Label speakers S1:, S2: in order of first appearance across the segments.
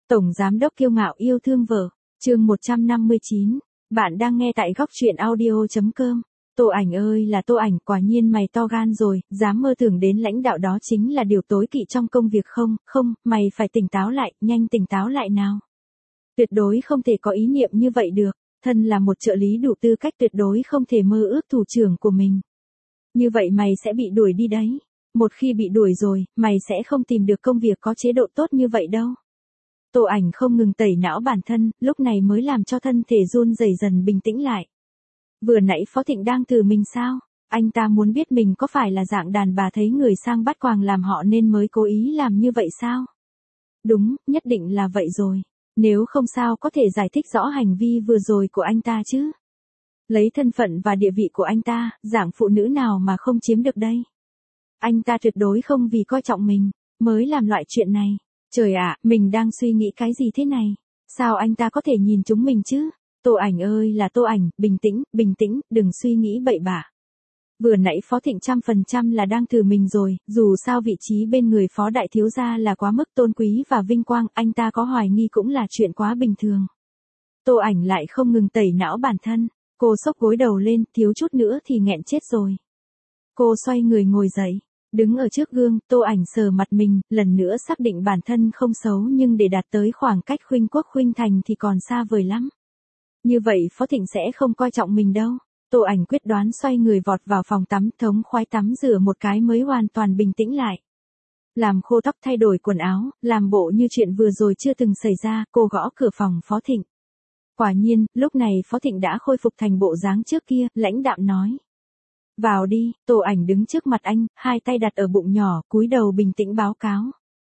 S1: Tổng giám đốc kiêu ngạo yêu thương vợ. Chương 159. Bạn đang nghe tại góc truyện audio.com. Tô Ảnh ơi là Tô Ảnh, quả nhiên mày to gan rồi, dám mơ tưởng đến lãnh đạo, đó chính là điều tối kỵ trong công việc không, mày phải tỉnh táo lại, nhanh tỉnh táo lại nào. Tuyệt đối không thể có ý niệm như vậy được, thân là một trợ lý đủ tư cách tuyệt đối không thể mơ ước thủ trưởng của mình. Như vậy mày sẽ bị đuổi đi đấy. Một khi bị đuổi rồi, mày sẽ không tìm được công việc có chế độ tốt như vậy đâu. Tô Ảnh không ngừng tẩy não bản thân, lúc này mới làm cho thân thể run rẩy dần bình tĩnh lại. Vừa nãy Phó Thịnh đang từ mình sao? Anh ta muốn biết mình có phải là dạng đàn bà thấy người sang bắt quàng làm họ nên mới cố ý làm như vậy sao? Đúng, nhất định là vậy rồi. Nếu không sao có thể giải thích rõ hành vi vừa rồi của anh ta chứ? Lấy thân phận và địa vị của anh ta, dạng phụ nữ nào mà không chiếm được đây? Anh ta tuyệt đối không vì coi trọng mình, mới làm loại chuyện này. Trời ạ, mình đang suy nghĩ cái gì thế này? Sao anh ta có thể nhìn chúng mình chứ? Tô Ảnh ơi là Tô Ảnh, bình tĩnh, đừng suy nghĩ bậy bạ. Vừa nãy Phó Thịnh 100% là đang thử mình rồi, dù sao vị trí bên người Phó Đại Thiếu Gia là quá mức tôn quý và vinh quang, anh ta có hoài nghi cũng là chuyện quá bình thường. Tô Ảnh lại không ngừng tẩy não bản thân, cô xốc gối đầu lên, thiếu chút nữa thì nghẹn chết rồi. Cô xoay người ngồi dậy. Đứng ở trước gương, Tô Ảnh sờ mặt mình, lần nữa xác định bản thân không xấu nhưng để đạt tới khoảng cách khuynh quốc khuynh thành thì còn xa vời lắm. Như vậy Phó Thịnh sẽ không coi trọng mình đâu. Tô Ảnh quyết đoán xoay người vọt vào phòng tắm, thống khoái tắm rửa một cái mới hoàn toàn bình tĩnh lại. Làm khô tóc, thay đổi quần áo, làm bộ như chuyện vừa rồi chưa từng xảy ra, cô gõ cửa phòng Phó Thịnh. Quả nhiên, lúc này Phó Thịnh đã khôi phục thành bộ dáng trước kia, lãnh đạm nói. Vào đi. Tô Ảnh đứng trước mặt anh, hai tay đặt ở bụng nhỏ, cúi đầu bình tĩnh báo cáo.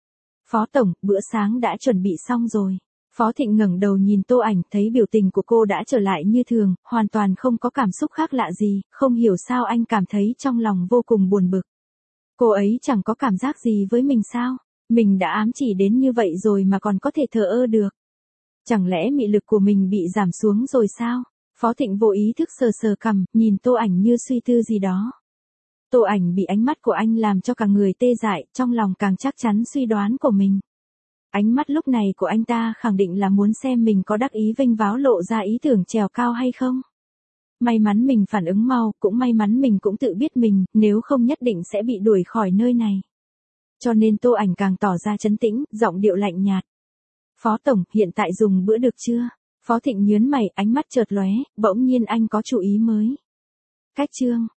S1: Phó Tổng, bữa sáng đã chuẩn bị xong rồi. Phó Thịnh ngẩng đầu nhìn Tô Ảnh, thấy biểu tình của cô đã trở lại như thường, hoàn toàn không có cảm xúc khác lạ gì, không hiểu sao anh cảm thấy trong lòng vô cùng buồn bực. Cô ấy chẳng có cảm giác gì với mình sao? Mình đã ám chỉ đến như vậy rồi mà còn có thể thờ ơ được. Chẳng lẽ mị lực của mình bị giảm xuống rồi sao? Phó Thịnh vô ý thức sờ sờ cằm, nhìn Tô Ảnh như suy tư gì đó. Tô Ảnh bị ánh mắt của anh làm cho cả người tê dại, trong lòng càng chắc chắn suy đoán của mình. Ánh mắt lúc này của anh ta khẳng định là muốn xem mình có đắc ý vênh váo lộ ra ý tưởng trèo cao hay không. May mắn mình phản ứng mau, cũng may mắn mình cũng tự biết mình, nếu không nhất định sẽ bị đuổi khỏi nơi này. Cho nên Tô Ảnh càng tỏ ra trấn tĩnh, giọng điệu lạnh nhạt. Phó Tổng, hiện tại dùng bữa được chưa? Phó Thịnh nhướng mày, ánh mắt chợt lóe, bỗng nhiên anh có chủ ý mới. Cách chương.